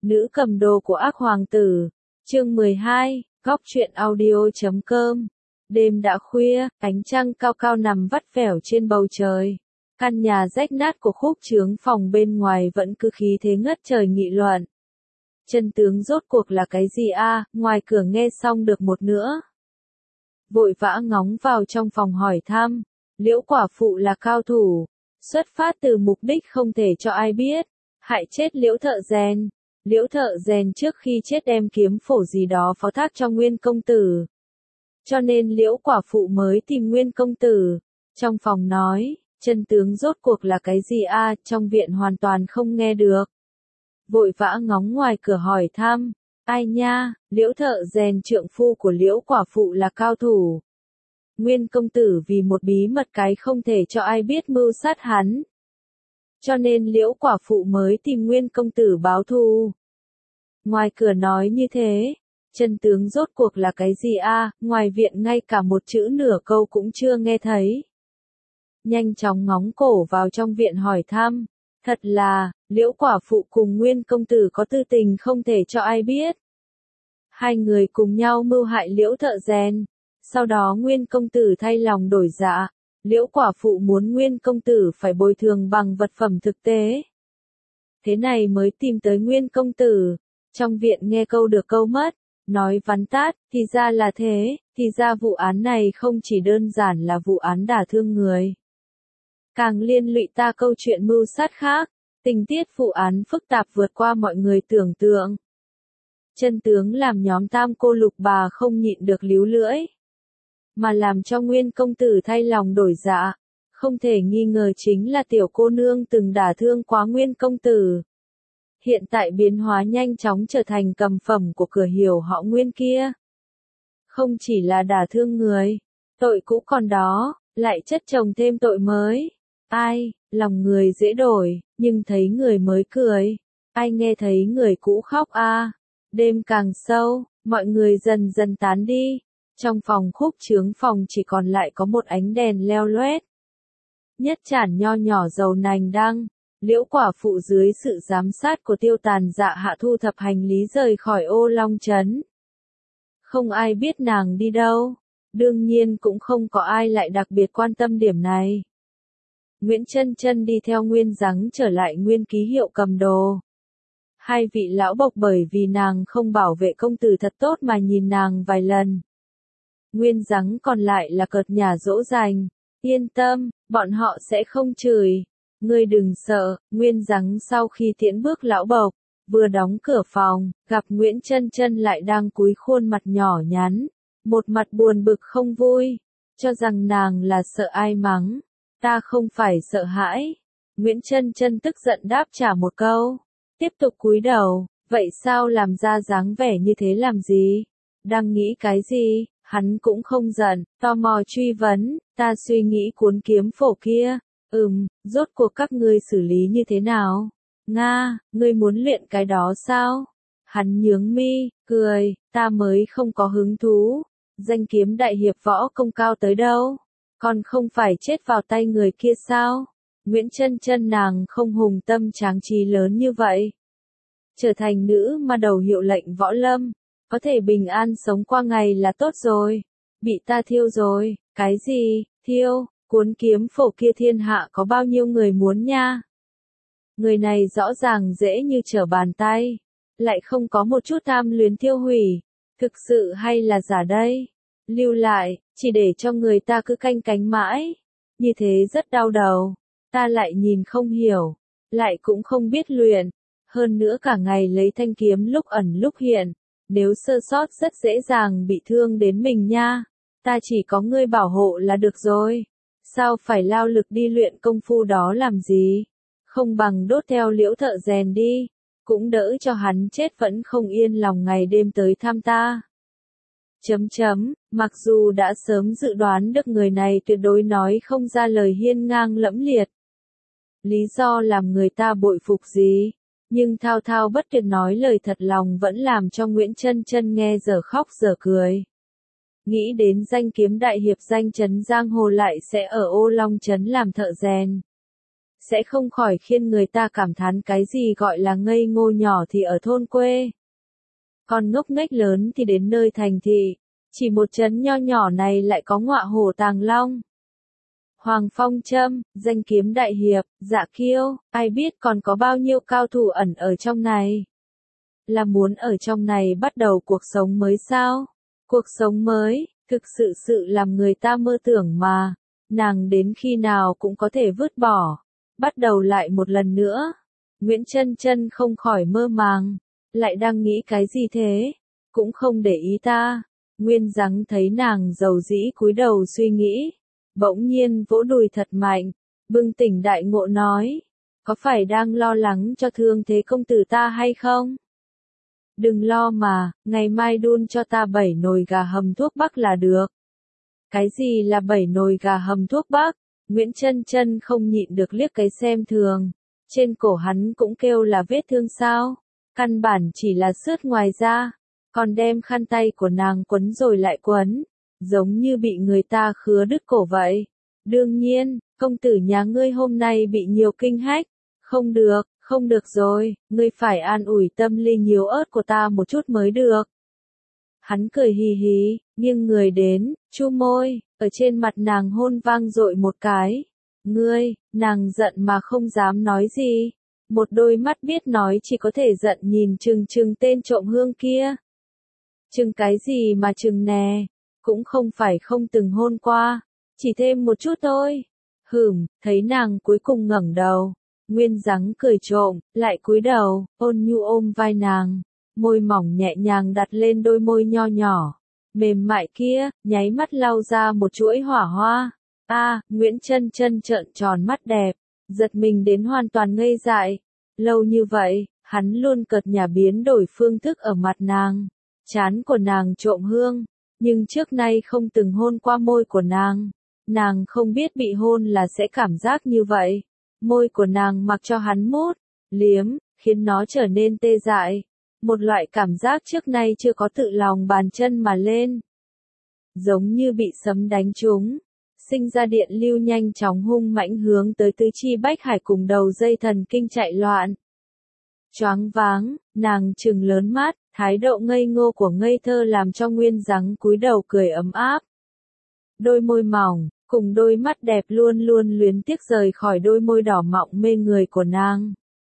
Nữ cầm đồ của ác hoàng tử. Chương 12, góc truyện audio.com. Đêm đã khuya, ánh trăng cao cao nằm vắt vẻo trên bầu trời. Căn nhà rách nát của Khúc Chướng Phòng bên ngoài vẫn cứ khí thế ngất trời nghị luận. Chân tướng rốt cuộc là cái gì a? Ngoài cửa nghe xong được một nữa. Vội vã ngóng vào trong phòng hỏi thăm. Liễu quả phụ là cao thủ, xuất phát từ mục đích không thể cho ai biết, hại chết Liễu thợ rèn. Liễu thợ rèn trước khi chết đem kiếm phổ gì đó phó thác cho Nguyên công tử. Cho nên Liễu quả phụ mới tìm Nguyên công tử. Trong phòng nói, chân tướng rốt cuộc là cái gì a? Trong viện hoàn toàn không nghe được. Vội vã ngóng ngoài cửa hỏi thăm. Ai nha, Liễu thợ rèn trượng phu của Liễu quả phụ là cao thủ. Nguyên công tử vì một bí mật cái không thể cho ai biết mưu sát hắn. Cho nên Liễu quả phụ mới tìm Nguyên công tử báo thù. Ngoài cửa nói như thế, chân tướng rốt cuộc là cái gì a? Ngoài viện ngay cả một chữ nửa câu cũng chưa nghe thấy. Nhanh chóng ngóng cổ vào trong viện hỏi thăm. Thật là, Liễu quả phụ cùng Nguyên công tử có tư tình không thể cho ai biết. Hai người cùng nhau mưu hại Liễu thợ rèn. Sau đó Nguyên công tử thay lòng đổi dạ, Liễu quả phụ muốn Nguyên công tử phải bồi thường bằng vật phẩm thực tế. Thế này mới tìm tới Nguyên công tử. Trong viện nghe câu được câu mất, nói vắn tát, thì ra là thế, thì ra vụ án này không chỉ đơn giản là vụ án đả thương người. Càng liên lụy ta câu chuyện mưu sát khác, tình tiết vụ án phức tạp vượt qua mọi người tưởng tượng. Chân tướng làm nhóm Tam cô Lục bà không nhịn được líu lưỡi. Mà làm cho Nguyên công tử thay lòng đổi dạ, không thể nghi ngờ chính là tiểu cô nương từng đả thương quá Nguyên công tử. Hiện tại biến hóa nhanh chóng trở thành cầm phẩm của cửa hiểu họ Nguyên kia. Không chỉ là đả thương người, tội cũ còn đó, lại chất chồng thêm tội mới. Ai, lòng người dễ đổi, nhưng thấy người mới cười. Ai nghe thấy người cũ khóc a? Đêm càng sâu, mọi người dần dần tán đi. Trong phòng Khúc Chướng Phòng chỉ còn lại có một ánh đèn leo loét. Nhất chản nho nhỏ dầu nành đăng, Liễu quả phụ dưới sự giám sát của Tiêu Tàn Dạ Hạ thu thập hành lý rời khỏi Ô Long Trấn. Không ai biết nàng đi đâu, đương nhiên cũng không có ai lại đặc biệt quan tâm điểm này. Nguyễn Chân Chân đi theo Nguyên Giắng trở lại Nguyên ký hiệu cầm đồ. Hai vị lão bộc bởi vì nàng không bảo vệ công tử thật tốt mà nhìn nàng vài lần. Nguyên Giắng còn lại là cợt nhả dỗ dành. Yên tâm, bọn họ sẽ không chửi. Ngươi đừng sợ. Nguyên Giắng sau khi tiễn bước lão bộc, vừa đóng cửa phòng, gặp Nguyễn Chân Chân lại đang cúi khuôn mặt nhỏ nhắn, một mặt buồn bực không vui, cho rằng nàng là sợ ai mắng. Ta không phải sợ hãi. Nguyễn Chân Chân tức giận đáp trả một câu, tiếp tục cúi đầu. Vậy sao làm ra dáng vẻ như thế làm gì? Đang nghĩ cái gì? Hắn cũng không giận, tò mò truy vấn, ta suy nghĩ cuốn kiếm phổ kia. Rốt cuộc các ngươi xử lý như thế nào? Nga, ngươi muốn luyện cái đó sao? Hắn nhướng mi, cười, ta mới không có hứng thú. Danh kiếm đại hiệp võ công cao tới đâu? Còn không phải chết vào tay người kia sao? Nguyễn Chân Chân nàng không hùng tâm tráng trí lớn như vậy. Trở thành nữ mà đầu hiệu lệnh võ lâm, có thể bình an sống qua ngày là tốt rồi. Bị ta thiêu rồi, cái gì, thiêu, cuốn kiếm phổ kia thiên hạ có bao nhiêu người muốn nha. Người này rõ ràng dễ như trở bàn tay, lại không có một chút tham luyến tiêu hủy, thực sự hay là giả đây? Lưu lại, chỉ để cho người ta cứ canh cánh mãi, như thế rất đau đầu, ta lại nhìn không hiểu, lại cũng không biết luyện, hơn nữa cả ngày lấy thanh kiếm lúc ẩn lúc hiện. Nếu sơ sót rất dễ dàng bị thương đến mình nha. Ta chỉ có ngươi bảo hộ là được rồi. Sao phải lao lực đi luyện công phu đó làm gì? Không bằng đốt theo Liễu thợ rèn đi. Cũng đỡ cho hắn chết vẫn không yên lòng ngày đêm tới thăm ta. Mặc dù đã sớm dự đoán được người này tuyệt đối nói không ra lời hiên ngang lẫm liệt. Lý do làm người ta bội phục gì? Nhưng thao thao bất tuyệt nói lời thật lòng vẫn làm cho Nguyễn Chân Chân nghe giờ khóc giờ cười. Nghĩ đến danh kiếm đại hiệp danh chấn giang hồ lại sẽ ở Ô Long Trấn làm thợ rèn. sẽ không khỏi khiến người ta cảm thán cái gì gọi là ngây ngô nhỏ thì ở thôn quê. Còn ngốc nghếch lớn thì đến nơi thành thị, chỉ một trấn nho nhỏ này lại có ngọa hổ tàng long. Hoàng Phong Trâm, danh kiếm đại hiệp, Dạ Kiêu, ai biết còn có bao nhiêu cao thủ ẩn ở trong này. Là muốn ở trong này bắt đầu cuộc sống mới sao? Cuộc sống mới, thực sự làm người ta mơ tưởng mà, nàng đến khi nào cũng có thể vứt bỏ, bắt đầu lại một lần nữa. Nguyễn Chân Chân không khỏi mơ màng, lại đang nghĩ cái gì thế? Cũng không để ý ta. Nguyên Giắng thấy nàng dầu dĩ cúi đầu suy nghĩ, bỗng nhiên vỗ đùi thật mạnh, bừng tỉnh đại ngộ nói, có phải đang lo lắng cho thương thế công tử ta hay không? Đừng lo mà, ngày mai đun cho ta 7 nồi gà hầm thuốc bắc là được. Cái gì là 7 nồi gà hầm thuốc bắc? Nguyễn Chân Chân không nhịn được liếc cái xem thường. Trên cổ hắn cũng kêu là vết thương sao? Căn bản chỉ là xước ngoài da, còn đem khăn tay của nàng quấn rồi lại quấn, giống như bị người ta khứa đứt cổ vậy. Đương nhiên, công tử nhà ngươi hôm nay bị nhiều kinh hách. Không được rồi, ngươi phải an ủi tâm lý nhiều ớt của ta một chút mới được. Hắn cười hì hì, nghiêng người đến, chu môi, ở trên mặt nàng hôn vang dội một cái. Ngươi, nàng giận mà không dám nói gì. Một đôi mắt biết nói chỉ có thể giận nhìn chừng tên trộm hương kia. Chừng cái gì mà chừng nè, cũng không phải không từng hôn qua, chỉ thêm một chút thôi. Thấy nàng cuối cùng ngẩng đầu, Nguyên Giắng cười trộm, lại cúi đầu, ôn nhu ôm vai nàng, môi mỏng nhẹ nhàng đặt lên đôi môi nho nhỏ, mềm mại kia, nháy mắt lau ra một chuỗi hỏa hoa. Nguyễn Chân Chân trợn tròn mắt đẹp, giật mình đến hoàn toàn ngây dại. Lâu như vậy, hắn luôn cợt nhả biến đổi phương thức ở mặt nàng, trán của nàng trộm hương, nhưng trước nay không từng hôn qua môi của nàng. Nàng không biết bị hôn là sẽ cảm giác như vậy. Môi của nàng mặc cho hắn mút, liếm, khiến nó trở nên tê dại. Một loại cảm giác trước nay chưa có tự lòng bàn chân mà lên. Giống như bị sấm đánh trúng, sinh ra điện lưu nhanh chóng hung mãnh hướng tới tứ chi bách hải cùng đầu dây thần kinh chạy loạn. Choáng váng, nàng trừng lớn mắt, thái độ ngây ngô của ngây thơ làm cho Nguyên Giắng cúi đầu cười ấm áp. Đôi môi mỏng, cùng đôi mắt đẹp luôn luôn luyến tiếc rời khỏi đôi môi đỏ mọng mê người của nàng.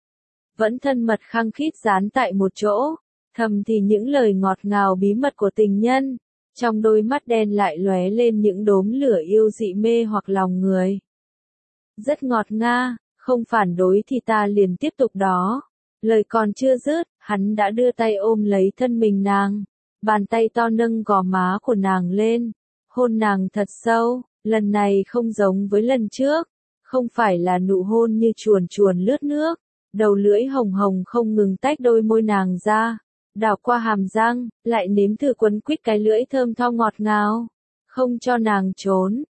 Vẫn thân mật khăng khít dán tại một chỗ, thầm thì những lời ngọt ngào bí mật của tình nhân, trong đôi mắt đen lại lóe lên những đốm lửa yêu dị mê hoặc lòng người. Rất ngọt nga, không phản đối thì ta liền tiếp tục đó. Lời còn chưa dứt, hắn đã đưa tay ôm lấy thân mình nàng, bàn tay to nâng gò má của nàng lên, hôn nàng thật sâu, lần này không giống với lần trước, không phải là nụ hôn như chuồn chuồn lướt nước, đầu lưỡi hồng hồng không ngừng tách đôi môi nàng ra, đảo qua hàm răng, lại nếm thử quấn quýt cái lưỡi thơm tho ngọt ngào, không cho nàng trốn,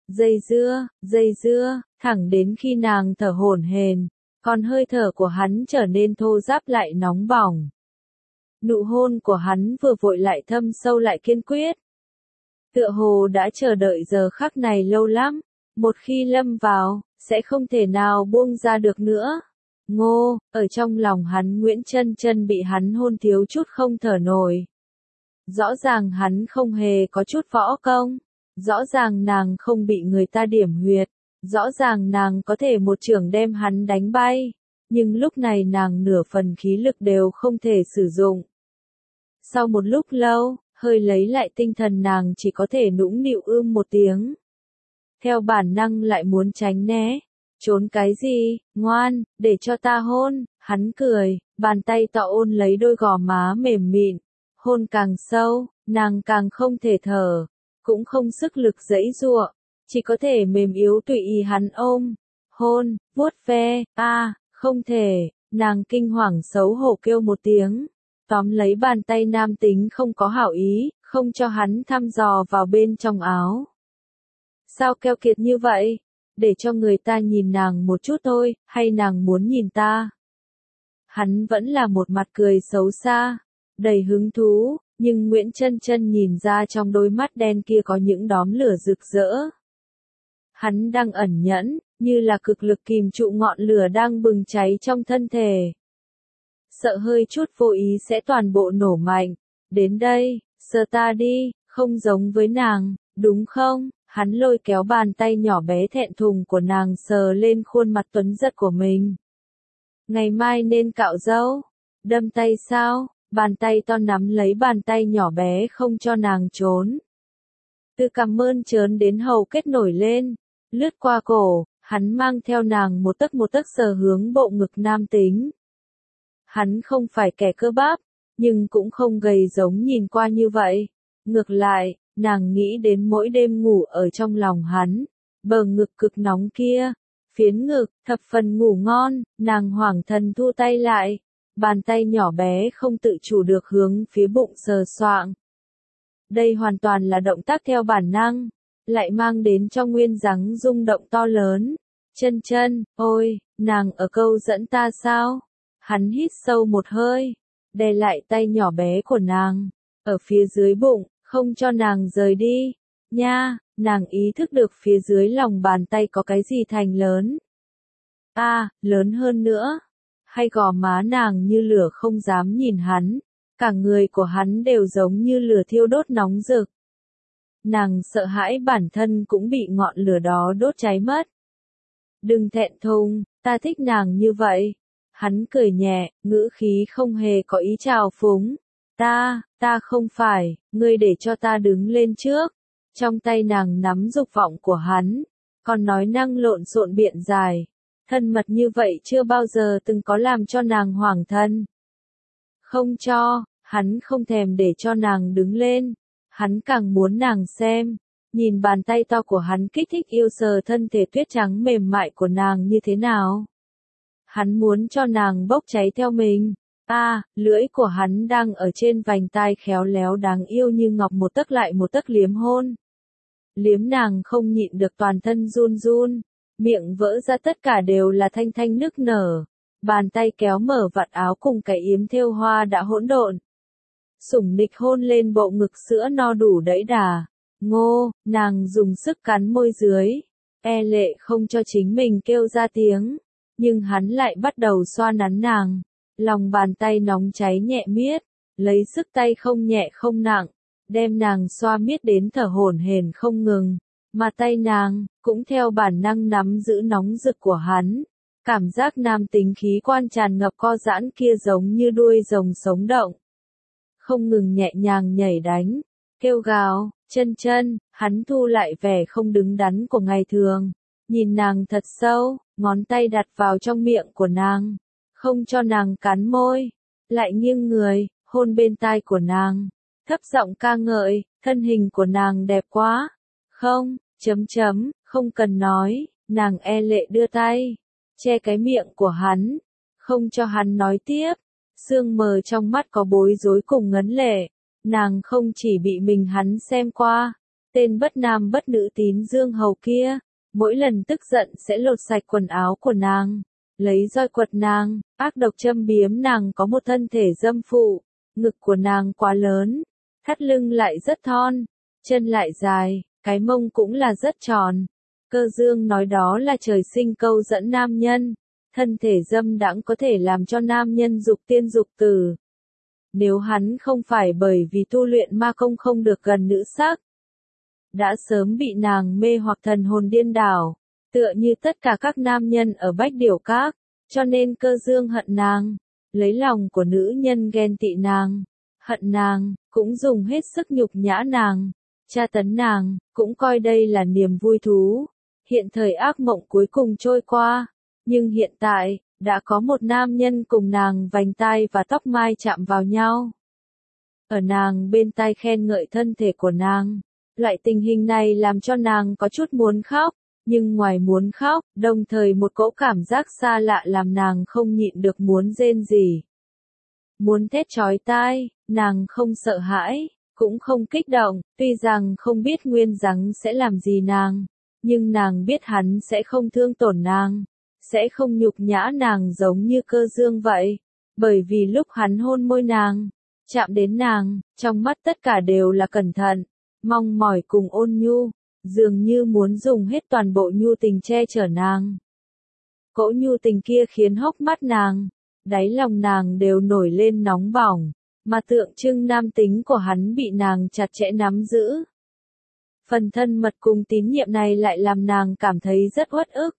dây dưa, thẳng đến khi nàng thở hổn hển, còn hơi thở của hắn trở nên thô ráp lại nóng bỏng. Nụ hôn của hắn vừa vội lại thâm sâu lại kiên quyết. Tựa hồ đã chờ đợi giờ khắc này lâu lắm, một khi lâm vào, sẽ không thể nào buông ra được nữa. Ngô, ở trong lòng hắn Nguyễn Chân Chân bị hắn hôn thiếu chút không thở nổi. Rõ ràng hắn không hề có chút võ công, rõ ràng nàng không bị người ta điểm huyệt, rõ ràng nàng có thể một chưởng đem hắn đánh bay, nhưng lúc này nàng nửa phần khí lực đều không thể sử dụng. Sau một lúc lâu, hơi lấy lại tinh thần nàng chỉ có thể nũng nịu một tiếng. Theo bản năng lại muốn tránh né. Trốn cái gì, ngoan, để cho ta hôn, hắn cười, bàn tay to ôn lấy đôi gò má mềm mịn, hôn càng sâu, nàng càng không thể thở, cũng không sức lực giãy giụa, chỉ có thể mềm yếu tùy ý hắn ôm, hôn, vuốt ve, không thể, nàng kinh hoàng xấu hổ kêu một tiếng, tóm lấy bàn tay nam tính không có hảo ý, không cho hắn thăm dò vào bên trong áo. Sao keo kiệt như vậy? Để cho người ta nhìn nàng một chút thôi, hay nàng muốn nhìn ta? Hắn vẫn là một mặt cười xấu xa, đầy hứng thú, nhưng Nguyễn Chân Chân nhìn ra trong đôi mắt đen kia có những đốm lửa rực rỡ. Hắn đang ẩn nhẫn, như là cực lực kìm trụ ngọn lửa đang bừng cháy trong thân thể. Sợ hơi chút vô ý sẽ toàn bộ nổ mạnh. Đến đây, sờ ta đi, không giống với nàng, đúng không? Hắn lôi kéo bàn tay nhỏ bé thẹn thùng của nàng sờ lên khuôn mặt tuấn giật của mình. Ngày mai nên cạo râu, đâm tay sao? Bàn tay to nắm lấy bàn tay nhỏ bé không cho nàng trốn. Từ cằm mơn trớn đến hầu kết nổi lên, lướt qua cổ, hắn mang theo nàng một tấc sờ hướng bộ ngực nam tính. Hắn không phải kẻ cơ bắp, nhưng cũng không gầy giống nhìn qua như vậy. Ngược lại, nàng nghĩ đến mỗi đêm ngủ ở trong lòng hắn, bờ ngực cực nóng kia, phiến ngực, thập phần ngủ ngon, nàng hoảng thần thu tay lại, bàn tay nhỏ bé không tự chủ được hướng phía bụng sờ soạng. Đây hoàn toàn là động tác theo bản năng, lại mang đến cho Nguyên Giáng rung động to lớn. Chân chân, ôi, nàng ở câu dẫn ta sao? Hắn hít sâu một hơi, đè lại tay nhỏ bé của nàng, ở phía dưới bụng, không cho nàng rời đi. Nha, nàng ý thức được phía dưới lòng bàn tay có cái gì thành lớn. Lớn hơn nữa. Hay gò má nàng như lửa không dám nhìn hắn, cả người của hắn đều giống như lửa thiêu đốt nóng rực. Nàng sợ hãi bản thân cũng bị ngọn lửa đó đốt cháy mất. Đừng thẹn thùng, ta thích nàng như vậy. Hắn cười nhẹ, ngữ khí không hề có ý trào phúng. Ta không phải, ngươi để cho ta đứng lên trước. Trong tay nàng nắm dục vọng của hắn, còn nói năng lộn xộn biện dài. Thân mật như vậy chưa bao giờ từng có làm cho nàng hoảng thân. Không cho, hắn không thèm để cho nàng đứng lên. Hắn càng muốn nàng xem. Nhìn bàn tay to của hắn kích thích yêu sờ thân thể tuyết trắng mềm mại của nàng như thế nào. Hắn muốn cho nàng bốc cháy theo mình. Lưỡi của hắn đang ở trên vành tai khéo léo đáng yêu như ngọc một tấc lại một tấc liếm hôn. Liếm nàng không nhịn được toàn thân run run, miệng vỡ ra tất cả đều là thanh thanh nức nở. Bàn tay kéo mở vạt áo cùng cái yếm thêu hoa đã hỗn độn. Sủng nịch hôn lên bộ ngực sữa no đủ đẫy đà. Ngô, nàng dùng sức cắn môi dưới, e lệ không cho chính mình kêu ra tiếng. Nhưng hắn lại bắt đầu xoa nắn nàng. Lòng bàn tay nóng cháy nhẹ miết, lấy sức tay không nhẹ không nặng, đem nàng xoa miết đến thở hổn hển không ngừng, mà tay nàng cũng theo bản năng nắm giữ nóng rực của hắn. Cảm giác nam tính khí quan tràn ngập co giãn kia giống như đuôi rồng sống động, không ngừng nhẹ nhàng nhảy đánh, kêu gào, chân chân. Hắn thu lại vẻ không đứng đắn của ngày thường, nhìn nàng thật sâu, ngón tay đặt vào trong miệng của nàng. Không cho nàng cắn môi, lại nghiêng người, hôn bên tai của nàng, thấp giọng ca ngợi, thân hình của nàng đẹp quá. Không, không cần nói, nàng e lệ đưa tay, che cái miệng của hắn, không cho hắn nói tiếp. Sương mờ trong mắt có bối rối cùng ngấn lệ, nàng không chỉ bị mình hắn xem qua, tên bất nam bất nữ tín dương hầu kia, mỗi lần tức giận sẽ lột sạch quần áo của nàng. Lấy roi quật nàng, ác độc châm biếm nàng có một thân thể dâm phụ, ngực của nàng quá lớn, thắt lưng lại rất thon, chân lại dài, cái mông cũng là rất tròn. Cơ Dương nói đó là trời sinh câu dẫn nam nhân, thân thể dâm đãng có thể làm cho nam nhân dục tiên dục tử. Nếu hắn không phải bởi vì tu luyện ma công không được gần nữ sắc, đã sớm bị nàng mê hoặc thần hồn điên đảo. Tựa như tất cả các nam nhân ở Bách Điểu Các, cho nên Cơ Dương hận nàng, lấy lòng của nữ nhân ghen tị nàng, hận nàng, cũng dùng hết sức nhục nhã nàng, tra tấn nàng, cũng coi đây là niềm vui thú. Hiện thời ác mộng cuối cùng trôi qua, nhưng hiện tại, đã có một nam nhân cùng nàng vành tai và tóc mai chạm vào nhau. Ở nàng bên tai khen ngợi thân thể của nàng, loại tình hình này làm cho nàng có chút muốn khóc. Nhưng ngoài muốn khóc, đồng thời một cỗ cảm giác xa lạ làm nàng không nhịn được muốn rên rỉ. Muốn thét chói tai, nàng không sợ hãi, cũng không kích động, tuy rằng không biết Nguyên Giáng sẽ làm gì nàng, nhưng nàng biết hắn sẽ không thương tổn nàng, sẽ không nhục nhã nàng giống như Cơ Dương vậy, bởi vì lúc hắn hôn môi nàng, chạm đến nàng, trong mắt tất cả đều là cẩn thận, mong mỏi cùng ôn nhu. dường như muốn dùng hết toàn bộ nhu tình che chở nàng. Cỗ nhu tình kia khiến hốc mắt nàng, đáy lòng nàng đều nổi lên nóng bỏng, mà tượng trưng nam tính của hắn bị nàng chặt chẽ nắm giữ. Phần thân mật cùng tín nhiệm này lại làm nàng cảm thấy rất uất ức.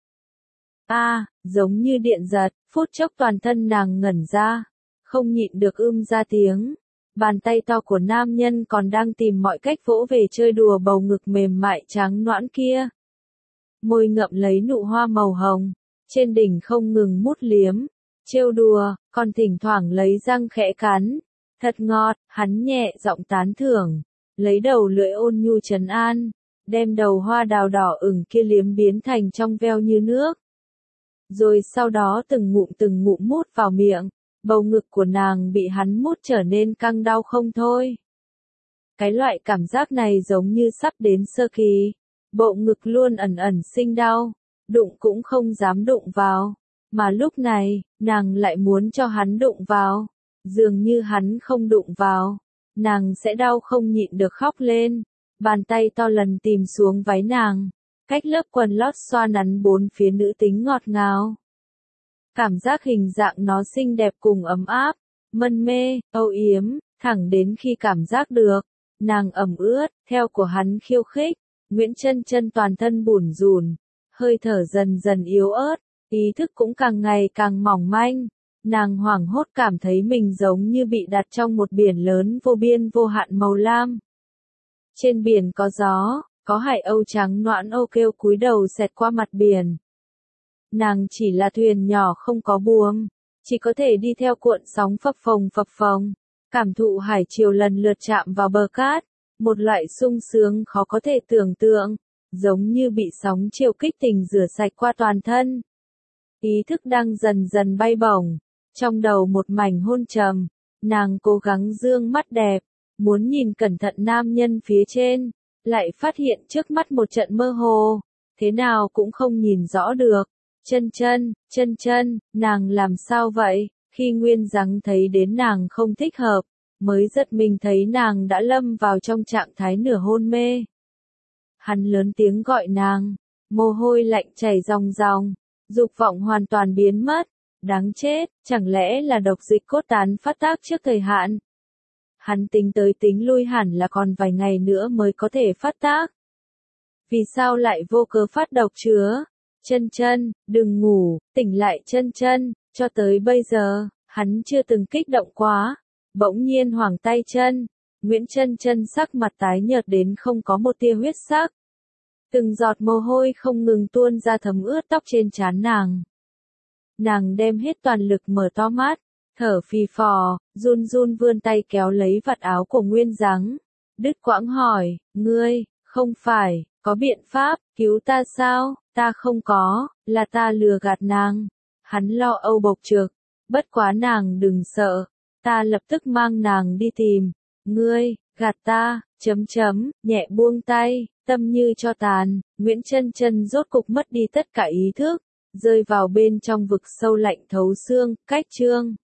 Giống như điện giật, phút chốc toàn thân nàng ngẩn ra, không nhịn được ra tiếng. Bàn tay to của nam nhân còn đang tìm mọi cách vỗ về chơi đùa bầu ngực mềm mại trắng nõn kia. Môi ngậm lấy nụ hoa màu hồng, trên đỉnh không ngừng mút liếm, trêu đùa, còn thỉnh thoảng lấy răng khẽ cắn. Thật ngọt, hắn nhẹ giọng tán thưởng, lấy đầu lưỡi ôn nhu trấn an, đem đầu hoa đào đỏ ửng kia liếm biến thành trong veo như nước. Rồi sau đó từng ngụm mút vào miệng, bầu ngực của nàng bị hắn mút trở nên căng đau không thôi. Cái loại cảm giác này giống như sắp đến sơ kỳ, bộ ngực luôn ẩn ẩn sinh đau, đụng cũng không dám đụng vào, mà lúc này, nàng lại muốn cho hắn đụng vào, dường như hắn không đụng vào, nàng sẽ đau không nhịn được khóc lên. Bàn tay to lần tìm xuống váy nàng, cách lớp quần lót xoa nắn bốn phía nữ tính ngọt ngào. Cảm giác hình dạng nó xinh đẹp cùng ấm áp, mân mê, âu yếm, thẳng đến khi cảm giác được, nàng ẩm ướt, theo của hắn khiêu khích, Nguyễn Chân Chân toàn thân bủn rủn, hơi thở dần dần yếu ớt, ý thức cũng càng ngày càng mỏng manh, nàng hoảng hốt cảm thấy mình giống như bị đặt trong một biển lớn vô biên vô hạn màu lam. Trên biển có gió, có hải âu trắng noãn âu kêu cúi đầu xẹt qua mặt biển. Nàng chỉ là thuyền nhỏ không có buồm, chỉ có thể đi theo cuộn sóng phập phồng, cảm thụ hải triều lần lượt chạm vào bờ cát, một loại sung sướng khó có thể tưởng tượng, giống như bị sóng triều kích tình rửa sạch qua toàn thân. Ý thức đang dần dần bay bổng, trong đầu một mảnh hôn trầm, nàng cố gắng dương mắt đẹp, muốn nhìn cẩn thận nam nhân phía trên, lại phát hiện trước mắt một trận mơ hồ, thế nào cũng không nhìn rõ được. Chân chân, nàng làm sao vậy? Khi Nguyên Giáng thấy đến nàng không thích hợp, mới giật mình thấy nàng đã lâm vào trong trạng thái nửa hôn mê. Hắn lớn tiếng gọi nàng, mồ hôi lạnh chảy ròng ròng, dục vọng hoàn toàn biến mất. Đáng chết, chẳng lẽ là độc dịch cốt tán phát tác trước thời hạn? Hắn tính tới tính lui hẳn là còn vài ngày nữa mới có thể phát tác. Vì sao lại vô cớ phát độc chứa? Chân chân, đừng ngủ, tỉnh lại chân chân, cho tới bây giờ, hắn chưa từng kích động quá. Bỗng nhiên hoảng tay chân, Nguyễn Chân Chân sắc mặt tái nhợt đến không có một tia huyết sắc. Từng giọt mồ hôi không ngừng tuôn ra thấm ướt tóc trên trán nàng. Nàng đem hết toàn lực mở to mắt, thở phì phò, run run vươn tay kéo lấy vạt áo của Nguyên Giáng. Đứt quãng hỏi, ngươi, không phải, có biện pháp, cứu ta sao? Ta không có, là ta lừa gạt nàng. Hắn lo âu bộc trực, bất quá nàng đừng sợ, ta lập tức mang nàng đi tìm. Ngươi, gạt ta, nhẹ buông tay, tâm như cho tàn, Nguyễn Chân Chân rốt cục mất đi tất cả ý thức, rơi vào bên trong vực sâu lạnh thấu xương, cách chương.